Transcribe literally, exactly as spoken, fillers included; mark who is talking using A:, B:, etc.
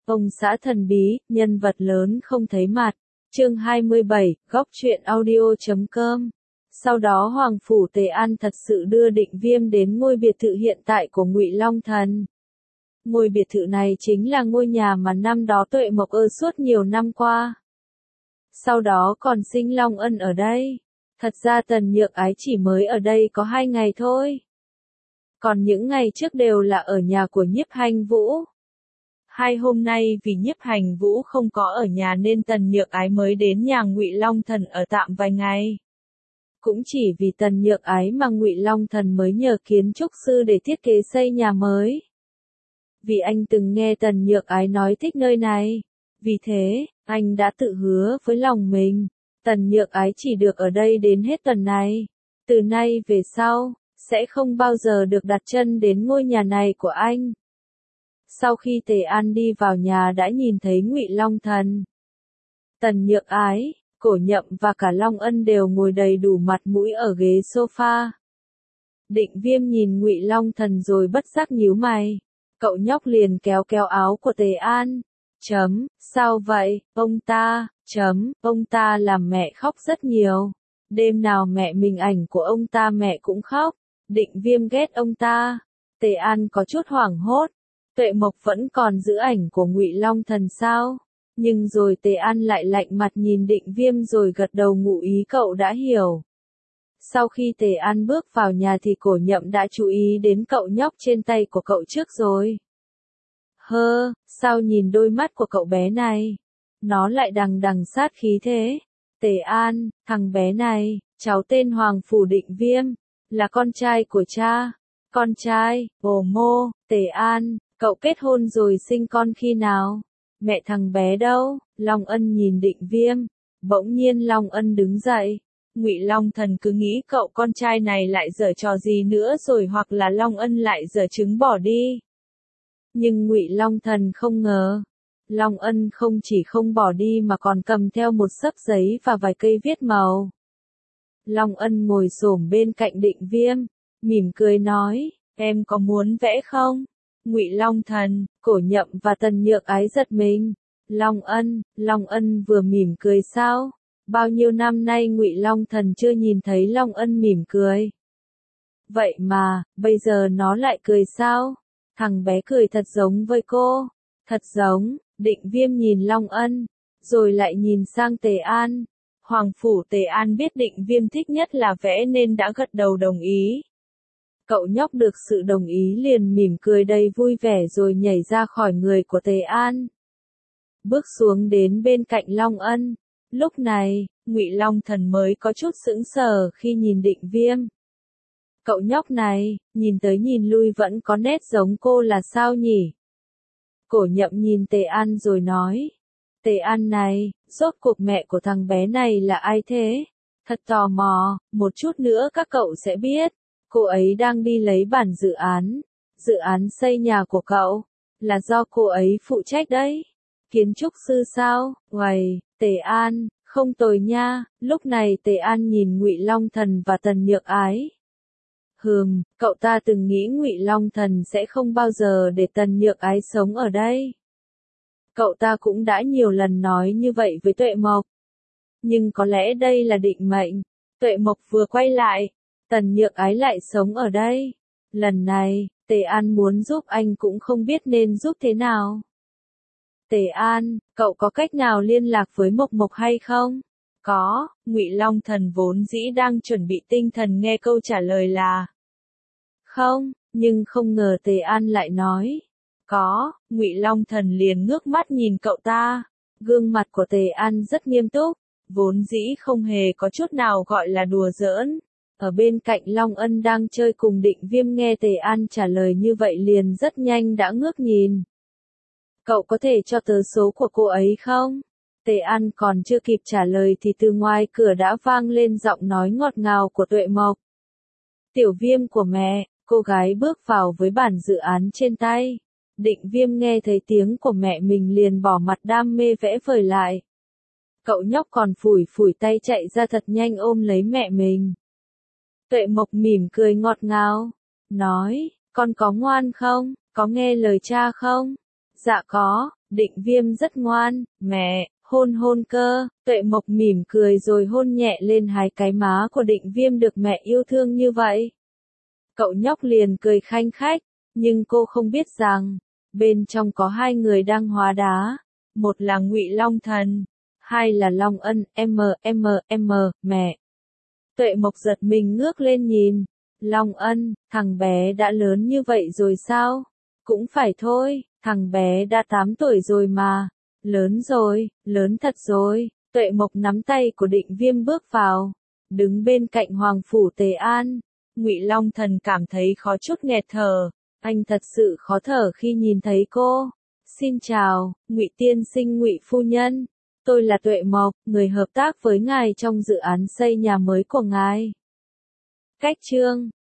A: Ông xã thần bí, nhân vật lớn không thấy mặt. Chương hai mươi bảy, góc truyện audio chấm com. Sau đó Hoàng phủ Tề An thật sự đưa Định Viêm đến ngôi biệt thự hiện tại của Ngụy Long Thần. Ngôi biệt thự này chính là ngôi nhà mà năm đó Tuệ Mộc ở suốt nhiều năm qua. Sau đó còn sinh Long Ân ở đây. Thật ra Tần Nhược Ái chỉ mới ở đây có hai ngày thôi. Còn những ngày trước đều là ở nhà của Nhiếp Hành Vũ. Hai hôm nay vì Nhiếp Hành Vũ không có ở nhà nên Tần Nhược Ái mới đến nhà Ngụy Long Thần ở tạm vài ngày. Cũng chỉ vì Tần Nhược Ái mà Ngụy Long Thần mới nhờ kiến trúc sư để thiết kế xây nhà mới. Vì anh từng nghe Tần Nhược Ái nói thích nơi này. Vì thế, anh đã tự hứa với lòng mình, Tần Nhược Ái chỉ được ở đây đến hết tuần này. Từ nay về sau, sẽ không bao giờ được đặt chân đến ngôi nhà này của anh. Sau khi Tề An đi vào nhà đã nhìn thấy Ngụy Long Thần, Tần Nhược Ái, Cổ Nhậm và cả Long Ân đều ngồi đầy đủ mặt mũi ở ghế sofa. Định Viêm nhìn Ngụy Long Thần rồi bất giác nhíu mày. Cậu nhóc liền kéo kéo áo của Tề An. Chấm, sao vậy, ông ta, chấm, ông ta làm mẹ khóc rất nhiều. Đêm nào mẹ mình ảnh của ông ta mẹ cũng khóc. Định Viêm ghét ông ta. Tề An có chút hoảng hốt. Tuệ Mộc vẫn còn giữ ảnh của Ngụy Long Thần sao? Nhưng rồi Tề An lại lạnh mặt nhìn Định Viêm rồi gật đầu ngụ ý cậu đã hiểu. Sau khi Tề An bước vào nhà thì Cổ Nhậm đã chú ý đến cậu nhóc trên tay của cậu trước rồi. Hơ, sao nhìn đôi mắt của cậu bé này? Nó lại đằng đằng sát khí thế. Tề An, thằng bé này, cháu tên Hoàng Phủ Định Viêm, là con trai của cha. Con trai, ồ mô, Tề An, cậu kết hôn rồi sinh con khi nào? Mẹ thằng bé đâu? Long Ân nhìn Định Viêm. Bỗng nhiên Long Ân đứng dậy. Ngụy Long Thần cứ nghĩ cậu con trai này lại giở trò gì nữa rồi hoặc là Long Ân lại giở trứng bỏ đi. Nhưng Ngụy Long Thần không ngờ. Long Ân không chỉ không bỏ đi mà còn cầm theo một xấp giấy và vài cây viết màu. Long Ân ngồi xổm bên cạnh Định Viêm, mỉm cười nói, em có muốn vẽ không? Ngụy Long Thần, Cổ Nhậm và Tần Nhược Ái giật mình. Long Ân, Long Ân vừa mỉm cười sao? Bao nhiêu năm nay Ngụy Long Thần chưa nhìn thấy Long Ân mỉm cười. Vậy mà, bây giờ nó lại cười sao? Thằng bé cười thật giống với cô. Thật giống, Định Viêm nhìn Long Ân, rồi lại nhìn sang Tề An. Hoàng phủ Tề An biết Định Viêm thích nhất là vẽ nên đã gật đầu đồng ý. Cậu nhóc được sự đồng ý liền mỉm cười đầy vui vẻ rồi nhảy ra khỏi người của Tề An. Bước xuống đến bên cạnh Long Ân. Lúc này, Ngụy Long Thần mới có chút sững sờ khi nhìn Định Viêm. Cậu nhóc này, nhìn tới nhìn lui vẫn có nét giống cô là sao nhỉ? Cổ Nhậm nhìn Tề An rồi nói. Tề An này, rốt cuộc mẹ của thằng bé này là ai thế? Thật tò mò, một chút nữa các cậu sẽ biết. Cô ấy đang đi lấy bản dự án. Dự án xây nhà của cậu, là do cô ấy phụ trách đấy. Kiến trúc sư sao? Uầy, Tề An, không tồi nha. Lúc này Tề An nhìn Ngụy Long Thần và Tần Nhược Ái. Hừm, cậu ta từng nghĩ Ngụy Long Thần sẽ không bao giờ để Tần Nhược Ái sống ở đây. Cậu ta cũng đã nhiều lần nói như vậy với Tuệ Mộc. Nhưng có lẽ đây là định mệnh. Tuệ Mộc vừa quay lại, Tần Nhược Ái lại sống ở đây. Lần này, Tề An muốn giúp anh cũng không biết nên giúp thế nào. Tề An, cậu có cách nào liên lạc với Mộc Mộc hay không? Có, Ngụy Long Thần vốn dĩ đang chuẩn bị tinh thần nghe câu trả lời là không, nhưng không ngờ Tề An lại nói có. Ngụy Long Thần liền ngước mắt nhìn cậu ta. Gương mặt của Tề An rất nghiêm túc, vốn dĩ không hề có chút nào gọi là đùa giỡn. Ở bên cạnh Long Ân đang chơi cùng Định Viêm nghe Tề An trả lời như vậy liền rất nhanh đã ngước nhìn. Cậu có thể cho tớ số của cô ấy không? Tề An còn chưa kịp trả lời thì từ ngoài cửa đã vang lên giọng nói ngọt ngào của Tuệ Mộc. Tiểu Viêm của mẹ, cô gái bước vào với bản dự án trên tay. Định Viêm nghe thấy tiếng của mẹ mình liền bỏ mặt đam mê vẽ vời lại. Cậu nhóc còn phủi phủi tay chạy ra thật nhanh ôm lấy mẹ mình. Tuệ Mộc mỉm cười ngọt ngào, nói, con có ngoan không, có nghe lời cha không? Dạ có, Định Viêm rất ngoan, mẹ, hôn hôn cơ. Tuệ Mộc mỉm cười rồi hôn nhẹ lên hai cái má của Định Viêm được mẹ yêu thương như vậy. Cậu nhóc liền cười khanh khách, nhưng cô không biết rằng, bên trong có hai người đang hóa đá. Một là Ngụy Long Thần, hai là Long Ân, m, m, m, mẹ. Tuệ Mộc giật mình ngước lên nhìn. Long Ân, thằng bé đã lớn như vậy rồi sao? Cũng phải thôi, thằng bé đã tám tuổi rồi mà. Lớn rồi, lớn thật rồi. Tuệ Mộc nắm tay của Định Viêm bước vào, đứng bên cạnh Hoàng Phủ Tề An. Ngụy Long Thần cảm thấy khó chút nghẹt thở. Anh thật sự khó thở khi nhìn thấy cô. Xin chào, Ngụy tiên sinh, Ngụy phu nhân. Tôi là Tuệ Mộc, người hợp tác với ngài trong dự án xây nhà mới của ngài. Cách chương